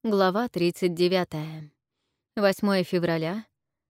Глава 39. 8 февраля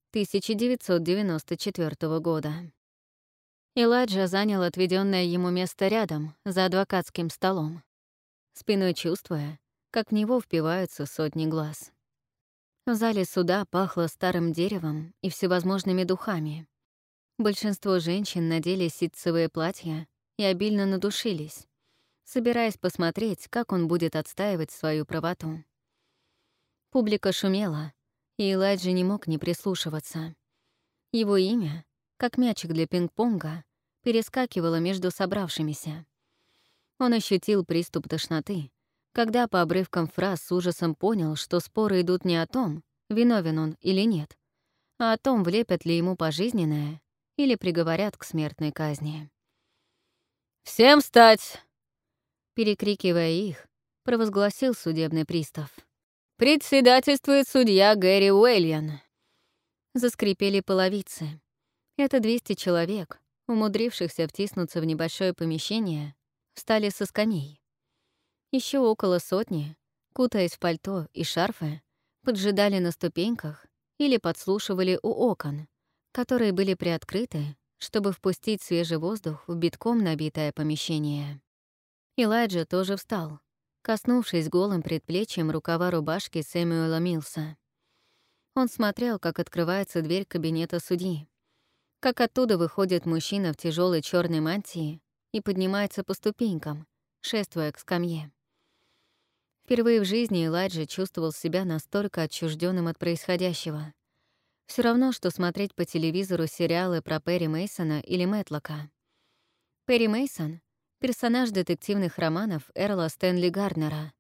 1994 года. Элайджа занял отведенное ему место рядом, за адвокатским столом, спиной чувствуя, как в него впиваются сотни глаз. В зале суда пахло старым деревом и всевозможными духами. Большинство женщин надели ситцевые платья и обильно надушились, собираясь посмотреть, как он будет отстаивать свою правоту. Публика шумела, и Элайджа не мог не прислушиваться. Его имя, как мячик для пинг-понга, перескакивало между собравшимися. Он ощутил приступ тошноты, когда по обрывкам фраз с ужасом понял, что споры идут не о том, виновен он или нет, а о том, влепят ли ему пожизненное или приговорят к смертной казни. «Всем встать!» Перекрикивая их, провозгласил судебный пристав. «Председательствует судья Гэри Уэльян». Заскрипели половицы. Это 200 человек, умудрившихся втиснуться в небольшое помещение, встали со скамей. Еще около сотни, кутаясь в пальто и шарфы, поджидали на ступеньках или подслушивали у окон, которые были приоткрыты, чтобы впустить свежий воздух в битком набитое помещение. Элайджа тоже встал, коснувшись голым предплечьем рукава рубашки Сэмюэла Милса. Он смотрел, как открывается дверь кабинета судьи, как оттуда выходит мужчина в тяжелой черной мантии и поднимается по ступенькам, шествуя к скамье. Впервые в жизни Элайджа чувствовал себя настолько отчужденным от происходящего. Все равно, что смотреть по телевизору сериалы про Перри Мейсона или Мэтлока. Перри Мейсон — персонаж детективных романов Эрла Стэнли Гарднера,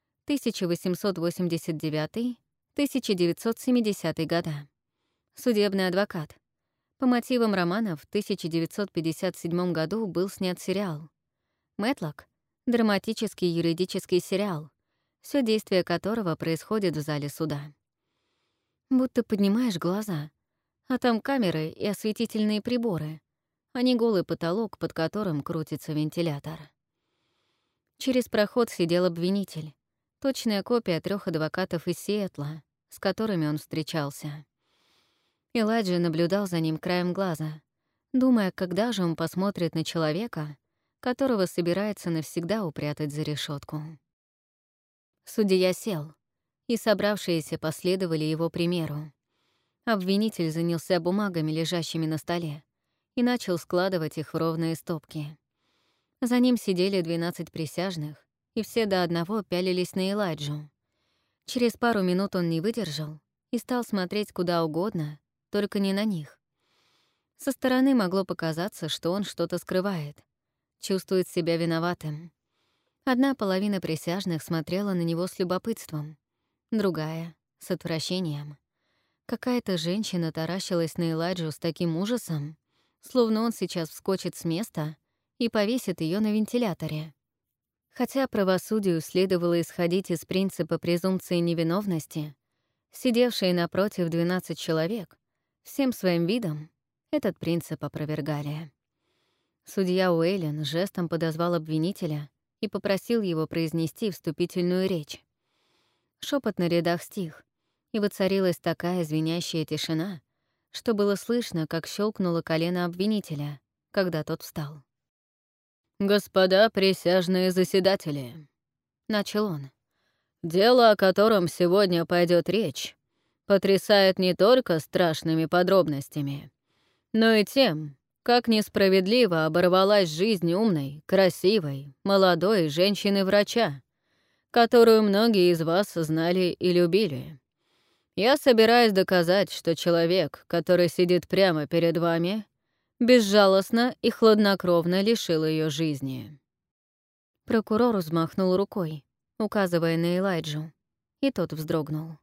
1889-1970 года. Судебный адвокат. По мотивам романов в 1957 году был снят сериал. Мэтлок — драматический юридический сериал, все действие которого происходит в зале суда. Будто поднимаешь глаза, а там камеры и осветительные приборы, а не голый потолок, под которым крутится вентилятор. Через проход сидел обвинитель, точная копия 3 адвокатов из Сиэтла, с которыми он встречался. Элайджа наблюдал за ним краем глаза, думая, когда же он посмотрит на человека, которого собирается навсегда упрятать за решетку. Судья сел, и собравшиеся последовали его примеру. Обвинитель занялся бумагами, лежащими на столе, и начал складывать их в ровные стопки. За ним сидели 12 присяжных, и все до одного пялились на Элайджу. Через пару минут он не выдержал и стал смотреть куда угодно, только не на них. Со стороны могло показаться, что он что-то скрывает, чувствует себя виноватым. Одна половина присяжных смотрела на него с любопытством, другая — с отвращением. Какая-то женщина таращилась на Элайджу с таким ужасом, словно он сейчас вскочит с места и повесит ее на вентиляторе. Хотя правосудию следовало исходить из принципа презумпции невиновности, сидевшие напротив 12 человек всем своим видом этот принцип опровергали. Судья Уэйлен жестом подозвал обвинителя и попросил его произнести вступительную речь. Шепот на рядах стих, и воцарилась такая звенящая тишина, что было слышно, как щелкнуло колено обвинителя, когда тот встал. «Господа присяжные заседатели», — начал он, — «дело, о котором сегодня пойдет речь, потрясает не только страшными подробностями, но и тем, как несправедливо оборвалась жизнь умной, красивой, молодой женщины-врача, которую многие из вас знали и любили. Я собираюсь доказать, что человек, который сидит прямо перед вами, безжалостно и хладнокровно лишил ее жизни». Прокурор взмахнул рукой, указывая на Элайджу, и тот вздрогнул.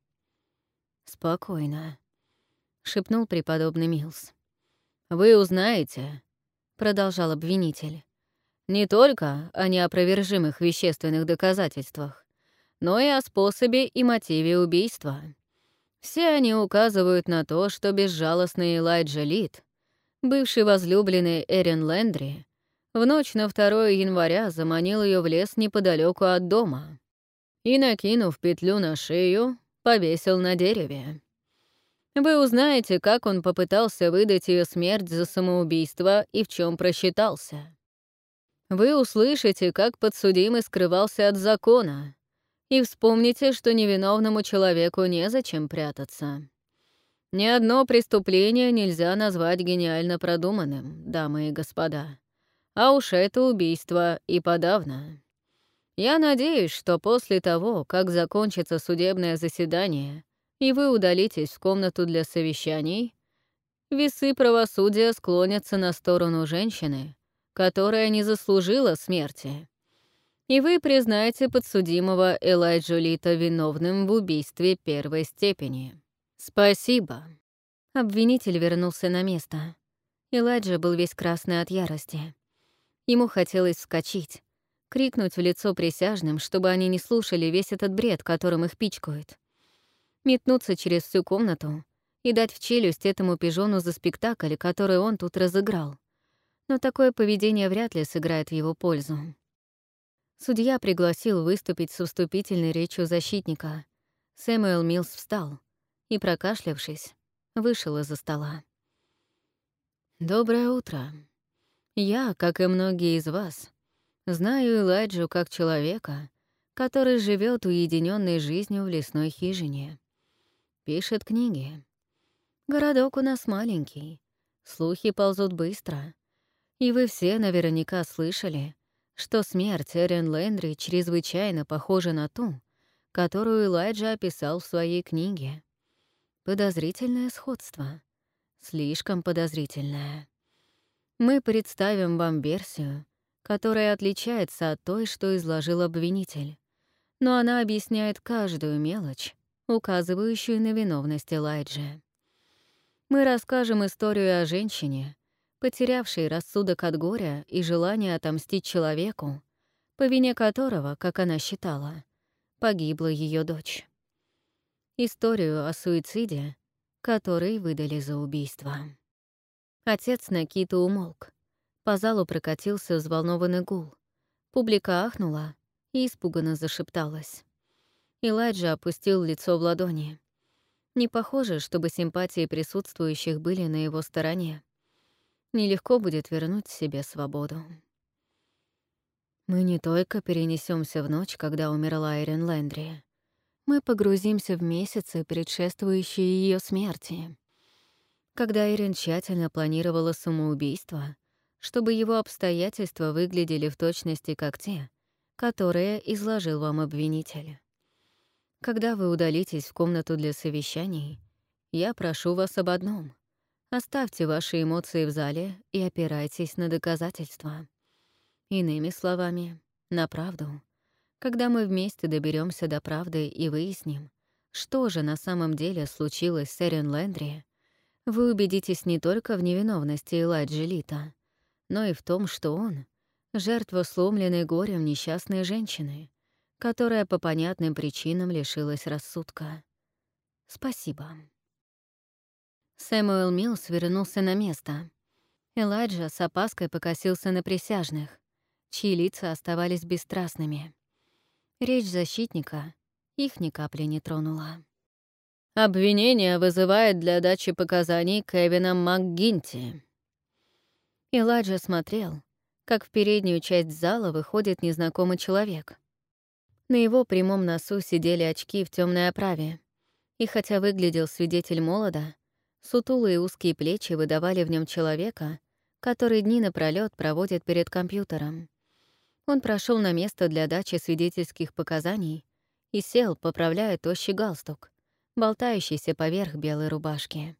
«Спокойно», — шепнул преподобный Милс. «Вы узнаете», — продолжал обвинитель, «не только о неопровержимых вещественных доказательствах, но и о способе и мотиве убийства. Все они указывают на то, что безжалостный Элайджа Лид, бывший возлюбленный Эрин Лэндри, в ночь на 2 января заманил ее в лес неподалеку от дома. и, накинув петлю на шею, повесил на дереве. Вы узнаете, как он попытался выдать ее смерть за самоубийство и в чем просчитался. Вы услышите, как подсудимый скрывался от закона, и вспомните, что невиновному человеку незачем прятаться. Ни одно преступление нельзя назвать гениально продуманным, дамы и господа. А уж это убийство и подавно. Я надеюсь, что после того, как закончится судебное заседание, и вы удалитесь в комнату для совещаний, весы правосудия склонятся на сторону женщины, которая не заслужила смерти, и вы признаете подсудимого Элайджу Лита виновным в убийстве первой степени. Спасибо. Обвинитель вернулся на место. Элайджа был весь красный от ярости. Ему хотелось вскочить, крикнуть в лицо присяжным, чтобы они не слушали весь этот бред, которым их пичкают. Метнуться через всю комнату и дать в челюсть этому пижону за спектакль, который он тут разыграл. Но такое поведение вряд ли сыграет в его пользу. Судья пригласил выступить с вступительной речью защитника. Сэмюэл Милс встал и, прокашлявшись, вышел из-за стола. «Доброе утро. Я, как и многие из вас, знаю Элайджу как человека, который живет уединенной жизнью в лесной хижине. Пишет книги. Городок у нас маленький, слухи ползут быстро. И вы все наверняка слышали, что смерть Эрин Лэндри чрезвычайно похожа на ту, которую Элайджа описал в своей книге. Подозрительное сходство. Слишком подозрительное. Мы представим вам версию, которая отличается от той, что изложил обвинитель, но она объясняет каждую мелочь, указывающую на виновность Элайджи. Мы расскажем историю о женщине, потерявшей рассудок от горя и желания отомстить человеку, по вине которого, как она считала, погибла ее дочь. Историю о суициде, который выдали за убийство. Отец Накиты умолк. По залу прокатился взволнованный гул. Публика ахнула и испуганно зашепталась. Элайджа опустил лицо в ладони. Не похоже, чтобы симпатии присутствующих были на его стороне. Нелегко будет вернуть себе свободу. Мы не только перенесемся в ночь, когда умерла Эрин Лэндри. Мы погрузимся в месяцы, предшествующие ее смерти. Когда Эрин тщательно планировала самоубийство, чтобы его обстоятельства выглядели в точности как те, которые изложил вам обвинитель. Когда вы удалитесь в комнату для совещаний, я прошу вас об одном. Оставьте ваши эмоции в зале и опирайтесь на доказательства. Иными словами, на правду. Когда мы вместе доберемся до правды и выясним, что же на самом деле случилось с Эрин Лэндри, вы убедитесь не только в невиновности Элайджи Лита, но и в том, что он — жертва сломленной горем несчастной женщины, которая по понятным причинам лишилась рассудка. Спасибо. Сэмюэл Милс вернулся на место. Элайджа с опаской покосился на присяжных, чьи лица оставались бесстрастными. Речь защитника их ни капли не тронула. «Обвинение вызывает для дачи показаний Кевина МакГинти». Элайджа смотрел, как в переднюю часть зала выходит незнакомый человек. На его прямом носу сидели очки в темной оправе, и хотя выглядел свидетель молодо, сутулые узкие плечи выдавали в нем человека, который дни напролёт проводит перед компьютером. Он прошел на место для дачи свидетельских показаний и сел, поправляя тощий галстук, болтающийся поверх белой рубашки.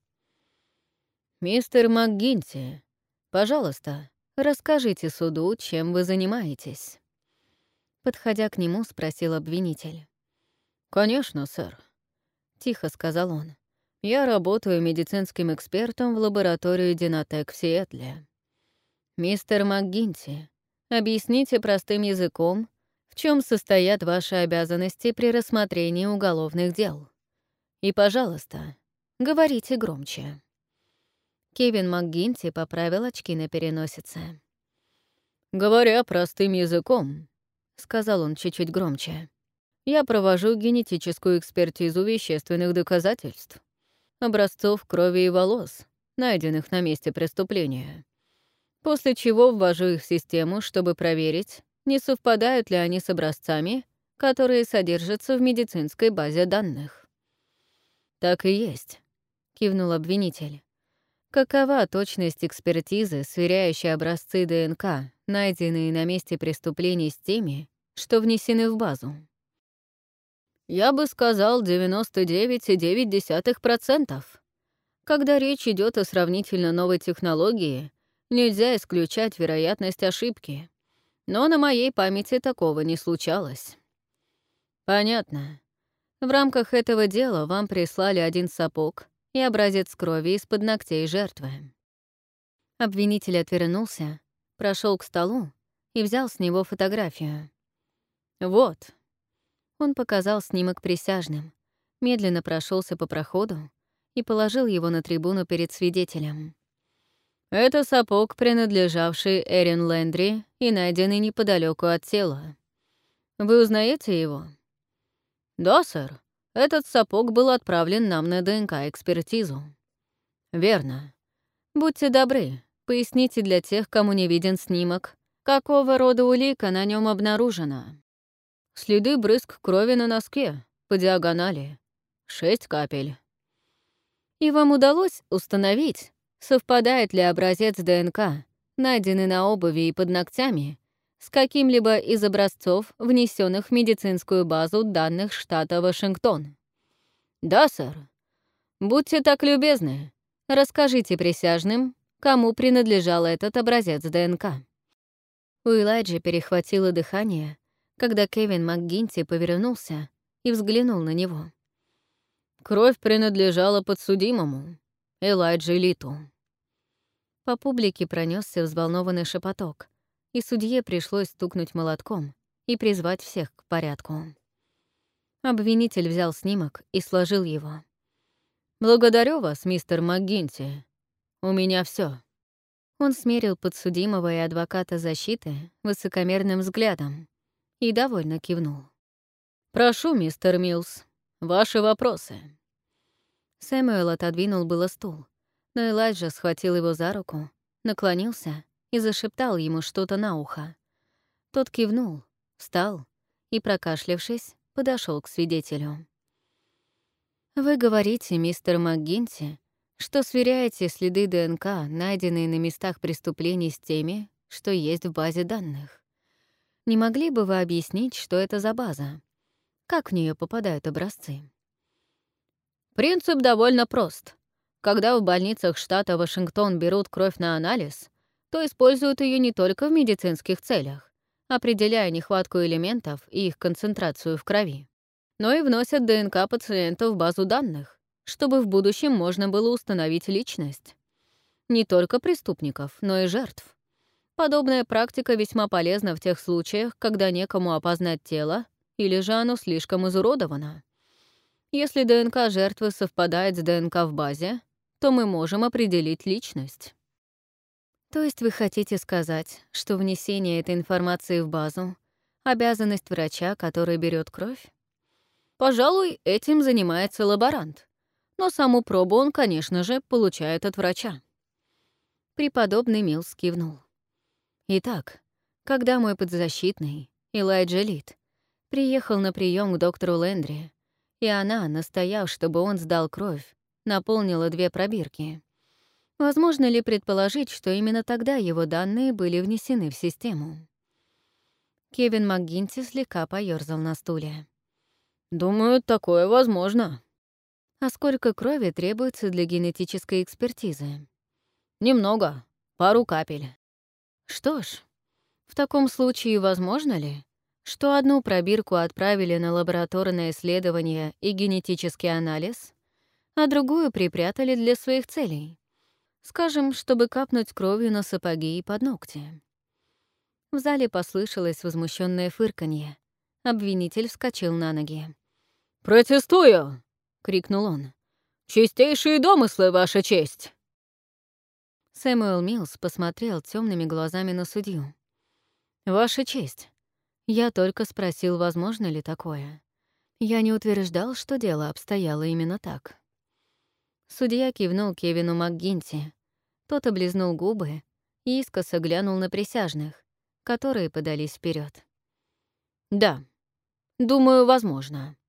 «Мистер МакГинти, пожалуйста, расскажите суду, чем вы занимаетесь». Подходя к нему, спросил обвинитель. «Конечно, сэр», — тихо сказал он. «Я работаю медицинским экспертом в лаборатории Динатек в Сиэтле. Мистер МакГинти, объясните простым языком, в чем состоят ваши обязанности при рассмотрении уголовных дел. И, пожалуйста, говорите громче». Кевин МакГинти поправил очки на переносице. «Говоря простым языком», — сказал он чуть-чуть громче, Я провожу генетическую экспертизу вещественных доказательств, образцов крови и волос, найденных на месте преступления, после чего ввожу их в систему, чтобы проверить, не совпадают ли они с образцами, которые содержатся в медицинской базе данных. «Так и есть», — кивнул обвинитель. «Какова точность экспертизы, сверяющей образцы ДНК, найденные на месте преступлений, с теми, что внесены в базу?» «Я бы сказал 99,9%. Когда речь идет о сравнительно новой технологии, нельзя исключать вероятность ошибки. Но на моей памяти такого не случалось». «Понятно. В рамках этого дела вам прислали один сапог и образец крови из-под ногтей жертвы». Обвинитель отвернулся, прошел к столу и взял с него фотографию. «Вот». Он показал снимок присяжным, медленно прошелся по проходу и положил его на трибуну перед свидетелем. «Это сапог, принадлежавший Эрин Лэндри и найденный неподалеку от тела. Вы узнаете его?» «Да, сэр. Этот сапог был отправлен нам на ДНК-экспертизу». «Верно. Будьте добры, поясните для тех, кому не виден снимок, какого рода улика на нем обнаружена». «Следы брызг крови на носке, по диагонали. 6 капель». «И вам удалось установить, совпадает ли образец ДНК, найденный на обуви и под ногтями, с каким-либо из образцов, внесенных в медицинскую базу данных штата Вашингтон?» «Да, сэр. Будьте так любезны, расскажите присяжным, кому принадлежал этот образец ДНК». У Элайджи перехватило дыхание, когда Кевин МакГинти повернулся и взглянул на него. «Кровь принадлежала подсудимому, Элайджи Литу». По публике пронесся взволнованный шепоток, и судье пришлось стукнуть молотком и призвать всех к порядку. Обвинитель взял снимок и сложил его. «Благодарю вас, мистер МакГинти. У меня все. Он смерил подсудимого и адвоката защиты высокомерным взглядом и довольно кивнул. «Прошу, мистер Милс, ваши вопросы». Сэмюэл отодвинул было стул, но Элайджа схватил его за руку, наклонился и зашептал ему что-то на ухо. Тот кивнул, встал и, прокашлявшись, подошел к свидетелю. «Вы говорите, мистер МакГинти, что сверяете следы ДНК, найденные на местах преступлений, с теми, что есть в базе данных. Не могли бы вы объяснить, что это за база? Как в нее попадают образцы?» «Принцип довольно прост. Когда в больницах штата Вашингтон берут кровь на анализ, то используют ее не только в медицинских целях, определяя нехватку элементов и их концентрацию в крови, но и вносят ДНК пациента в базу данных, чтобы в будущем можно было установить личность. Не только преступников, но и жертв. Подобная практика весьма полезна в тех случаях, когда некому опознать тело или же оно слишком изуродовано. Если ДНК жертвы совпадает с ДНК в базе, то мы можем определить личность». То есть вы хотите сказать, что внесение этой информации в базу — обязанность врача, который берет кровь? Пожалуй, этим занимается лаборант. Но саму пробу он, конечно же, получает от врача. Преподобный Милс кивнул. Итак, когда мой подзащитный, Элайджа Лит, приехал на прием к доктору Лэндри, и она, настояв, чтобы он сдал кровь, наполнила 2 пробирки, возможно ли предположить, что именно тогда его данные были внесены в систему? Кевин МакГинти слегка поёрзал на стуле. «Думаю, такое возможно». «А сколько крови требуется для генетической экспертизы?» «Немного. Пару капель». «Что ж, в таком случае возможно ли, что одну пробирку отправили на лабораторное исследование и генетический анализ, а другую припрятали для своих целей? Скажем, чтобы капнуть кровью на сапоги и под ногти». В зале послышалось возмущенное фырканье. Обвинитель вскочил на ноги. «Протестую!» — крикнул он. «Чистейшие домыслы, Ваша честь!» Сэмюэл Милс посмотрел темными глазами на судью. «Ваша честь, я только спросил, возможно ли такое. Я не утверждал, что дело обстояло именно так. Судья кивнул Кевину МакГинти. Тот облизнул губы и искоса глянул на присяжных, которые подались вперед. «Да, думаю, возможно».